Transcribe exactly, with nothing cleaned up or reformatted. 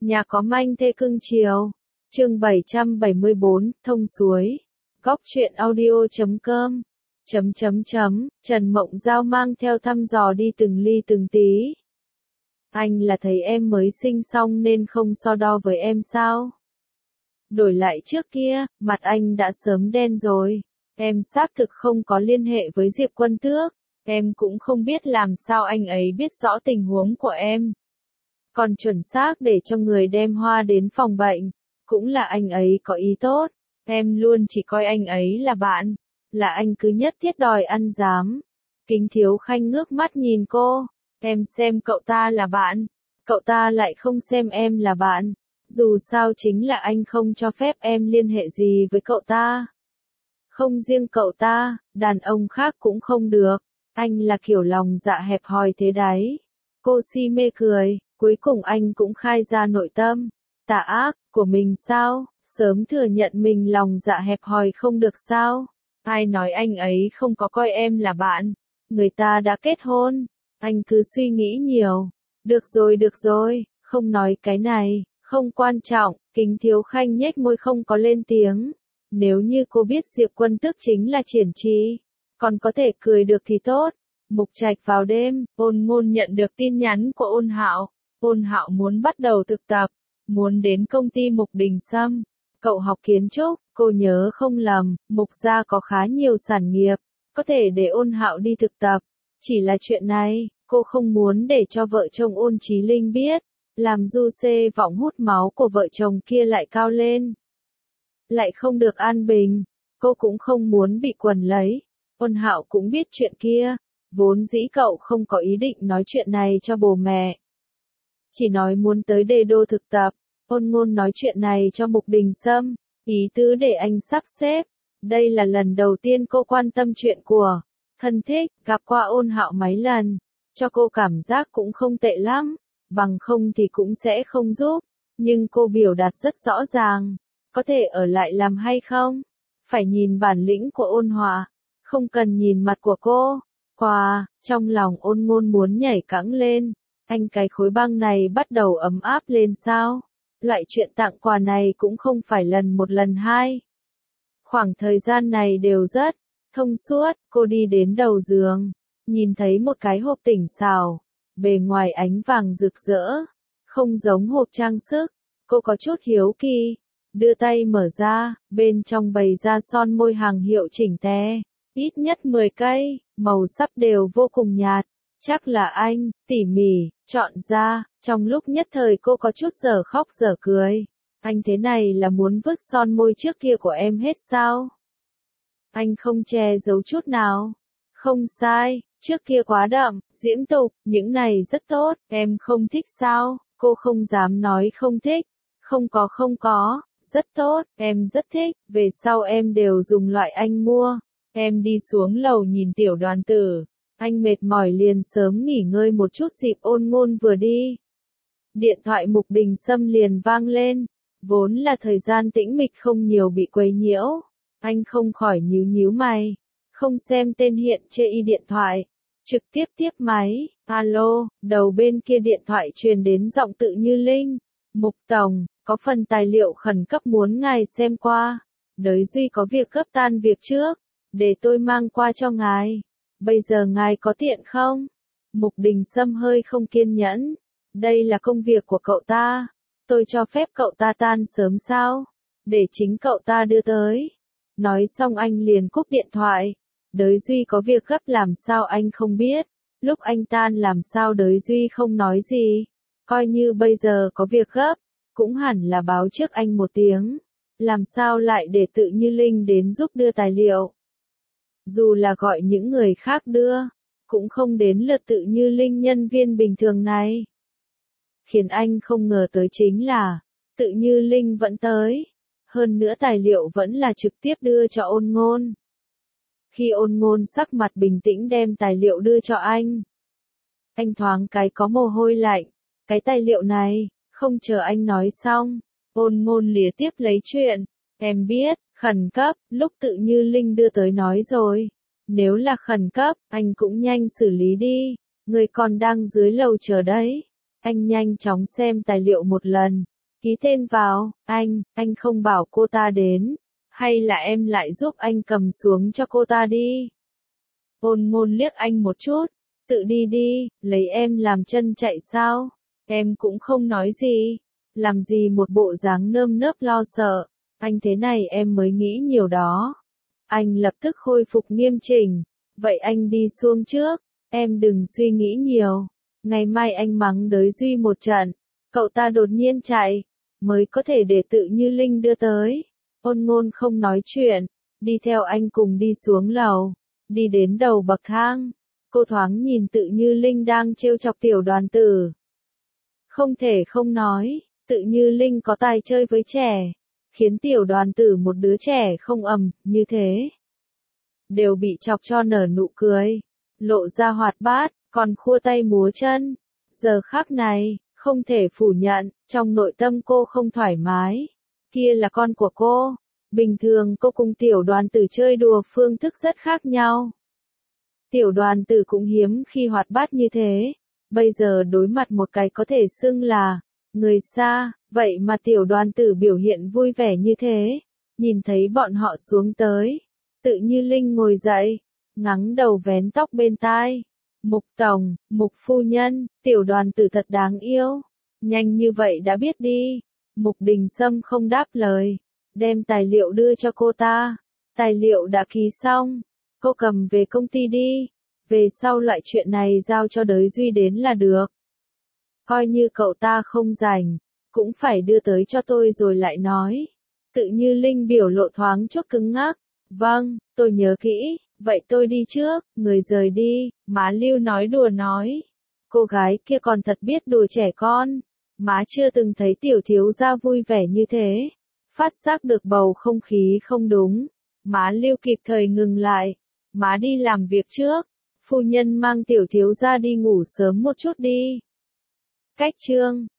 Nhà có manh thê cưng chiều. Chương bảy trăm bảy mươi bốn, thông suối. Góc truyện audio chấm com. Chấm chấm chấm, Trần Mộng Giao mang theo thăm dò đi từng ly từng tí. Anh là thấy em mới sinh xong nên không so đo với em sao? Đổi lại trước kia, mặt anh đã sớm đen rồi. Em xác thực không có liên hệ với Diệp Quân Tước. Em cũng không biết làm sao anh ấy biết rõ tình huống của em. Còn chuẩn xác để cho người đem hoa đến phòng bệnh. Cũng là anh ấy có ý tốt. Em luôn chỉ coi anh ấy là bạn. Là anh cứ nhất thiết đòi ăn dám. Kính Thiếu Khanh ngước mắt nhìn cô. Em xem cậu ta là bạn. Cậu ta lại không xem em là bạn. Dù sao chính là anh không cho phép em liên hệ gì với cậu ta. Không riêng cậu ta, đàn ông khác cũng không được. Anh là kiểu lòng dạ hẹp hòi thế đấy. Cô si mê cười, cuối cùng anh cũng khai ra nội tâm. Tà ác, của mình sao, sớm thừa nhận mình lòng dạ hẹp hòi không được sao. Ai nói anh ấy không có coi em là bạn. Người ta đã kết hôn. Anh cứ suy nghĩ nhiều. Được rồi được rồi, không nói cái này, không quan trọng. Kính Thiếu Khanh nhếch môi không có lên tiếng. Nếu như cô biết Diệp Quân Tước chính là Triển Chi, còn có thể cười được thì tốt. Mục Trạch vào đêm, Ôn Ngôn nhận được tin nhắn của Ôn Hạo. Ôn Hạo muốn bắt đầu thực tập, muốn đến công ty Mục Đình Sâm. Cậu học kiến trúc, cô nhớ không lầm, Mục gia có khá nhiều sản nghiệp, có thể để Ôn Hạo đi thực tập. Chỉ là chuyện này, cô không muốn để cho vợ chồng Ôn Chí Linh biết, làm du xê vọng hút máu của vợ chồng kia lại cao lên. Lại không được an bình, cô cũng không muốn bị quần lấy. Ôn Hạo cũng biết chuyện kia, vốn dĩ cậu không có ý định nói chuyện này cho bố mẹ. Chỉ nói muốn tới Đê Đô thực tập. Ôn Ngôn nói chuyện này cho Mục Đình Sâm, ý tứ để anh sắp xếp. Đây là lần đầu tiên cô quan tâm chuyện của thân thích, gặp qua Ôn Hạo mấy lần, cho cô cảm giác cũng không tệ lắm, bằng không thì cũng sẽ không giúp. Nhưng cô biểu đạt rất rõ ràng, có thể ở lại làm hay không, phải nhìn bản lĩnh của Ôn Hòa, không cần nhìn mặt của cô. Quà, trong lòng Ôn Ngôn muốn nhảy cẫng lên. Anh cái khối băng này bắt đầu ấm áp lên sao? Loại chuyện tặng quà này cũng không phải lần một lần hai. Khoảng thời gian này đều rất thông suốt. Cô đi đến đầu giường, nhìn thấy một cái hộp tỉnh xào, bề ngoài ánh vàng rực rỡ, không giống hộp trang sức. Cô có chút hiếu kỳ, đưa tay mở ra, bên trong bày ra son môi hàng hiệu chỉnh tề, ít nhất mười cây, màu sắc đều vô cùng nhạt. Chắc là anh, tỉ mỉ, chọn ra. Trong lúc nhất thời cô có chút dở khóc dở cười. Anh thế này là muốn vứt son môi trước kia của em hết sao? Anh không che giấu chút nào. Không sai, trước kia quá đậm, diễm tục, những này rất tốt, em không thích sao? Cô không dám nói không thích. Không có không có, rất tốt, em rất thích, về sau em đều dùng loại anh mua. Em đi xuống lầu nhìn Tiểu Đoàn Tử. Anh mệt mỏi liền sớm nghỉ ngơi một chút. Dịp Ôn Ngôn vừa đi, điện thoại Mục Đình Sâm liền vang lên. Vốn là thời gian tĩnh mịch không nhiều bị quấy nhiễu. Anh không khỏi nhíu nhíu mày, không xem tên hiện chê y điện thoại, trực tiếp tiếp máy. Alo, đầu bên kia điện thoại truyền đến giọng Tự Như Linh. Mục Tổng, có phần tài liệu khẩn cấp muốn ngài xem qua. Đới Duy có việc gấp tan việc trước, để tôi mang qua cho ngài. Bây giờ ngài có tiện không? Mục Đình Sâm hơi không kiên nhẫn. Đây là công việc của cậu ta. Tôi cho phép cậu ta tan sớm sao? Để chính cậu ta đưa tới. Nói xong anh liền cúp điện thoại. Đới Duy có việc gấp làm sao anh không biết. Lúc anh tan làm sao Đới Duy không nói gì. Coi như bây giờ có việc gấp, cũng hẳn là báo trước anh một tiếng. Làm sao lại để Tự Như Linh đến giúp đưa tài liệu. Dù là gọi những người khác đưa, cũng không đến lượt Tự Như Linh nhân viên bình thường này. Khiến anh không ngờ tới chính là, Tự Như Linh vẫn tới. Hơn nữa tài liệu vẫn là trực tiếp đưa cho Ôn Ngôn. Khi Ôn Ngôn sắc mặt bình tĩnh đem tài liệu đưa cho anh, anh thoáng cái có mồ hôi lạnh. Cái tài liệu này, không chờ anh nói xong, Ôn Ngôn lìa tiếp lấy chuyện. Em biết, khẩn cấp, lúc Tự Như Linh đưa tới nói rồi. Nếu là khẩn cấp, anh cũng nhanh xử lý đi. Người còn đang dưới lầu chờ đấy. Anh nhanh chóng xem tài liệu một lần, Ký tên vào, anh, anh không bảo cô ta đến. Hay là em lại giúp anh cầm xuống cho cô ta đi? Ôn Ngôn liếc anh một chút. Tự đi đi, lấy em làm chân chạy sao? Em cũng không nói gì. Làm gì một bộ dáng nơm nớp lo sợ. Anh thế này em mới nghĩ nhiều đó. Anh lập tức khôi phục nghiêm chỉnh. Vậy anh đi xuống trước. Em đừng suy nghĩ nhiều. Ngày mai anh mắng đới Duy một trận. Cậu ta đột nhiên chạy. Mới có thể để Tự Như Linh đưa tới. Ôn Ngôn không nói chuyện. Đi theo anh cùng đi xuống lầu. Đi đến đầu bậc thang. Cô thoáng nhìn Tự Như Linh đang trêu chọc Tiểu Đoàn Tử. Không thể không nói. Tự Như Linh có tài chơi với trẻ. Khiến Tiểu Đoàn Tử một đứa trẻ không ầm, như thế. Đều bị chọc cho nở nụ cười. Lộ ra hoạt bát, còn khua tay múa chân. Giờ khắc này, không thể phủ nhận, trong nội tâm cô không thoải mái. Kia là con của cô. Bình thường cô cùng Tiểu Đoàn Tử chơi đùa phương thức rất khác nhau. Tiểu Đoàn Tử cũng hiếm khi hoạt bát như thế. Bây giờ đối mặt một cái có thể xưng là người xa, vậy mà Tiểu Đoàn Tử biểu hiện vui vẻ như thế. Nhìn thấy bọn họ xuống tới. Tự Như Linh ngồi dậy, ngắng đầu vén tóc bên tai. Mục tổng, Mục phu nhân, Tiểu Đoàn Tử thật đáng yêu. Nhanh như vậy đã biết đi. Mục Đình Sâm không đáp lời. Đem tài liệu đưa cho cô ta. Tài liệu đã ký xong. Cô cầm về công ty đi. Về sau loại chuyện này giao cho Đới Duy đến là được. Coi như cậu ta không rảnh. Cũng phải đưa tới cho tôi rồi lại nói. Tự Như Linh biểu lộ thoáng chút cứng ngắc. Vâng, tôi nhớ kỹ. Vậy tôi đi trước. Người rời đi. Má Lưu nói đùa nói. Cô gái kia còn thật biết đùa trẻ con. Má chưa từng thấy tiểu thiếu gia vui vẻ như thế. Phát giác được bầu không khí không đúng. Má Lưu kịp thời ngừng lại. Má đi làm việc trước. Phu nhân mang tiểu thiếu gia đi ngủ sớm một chút đi. Cách chương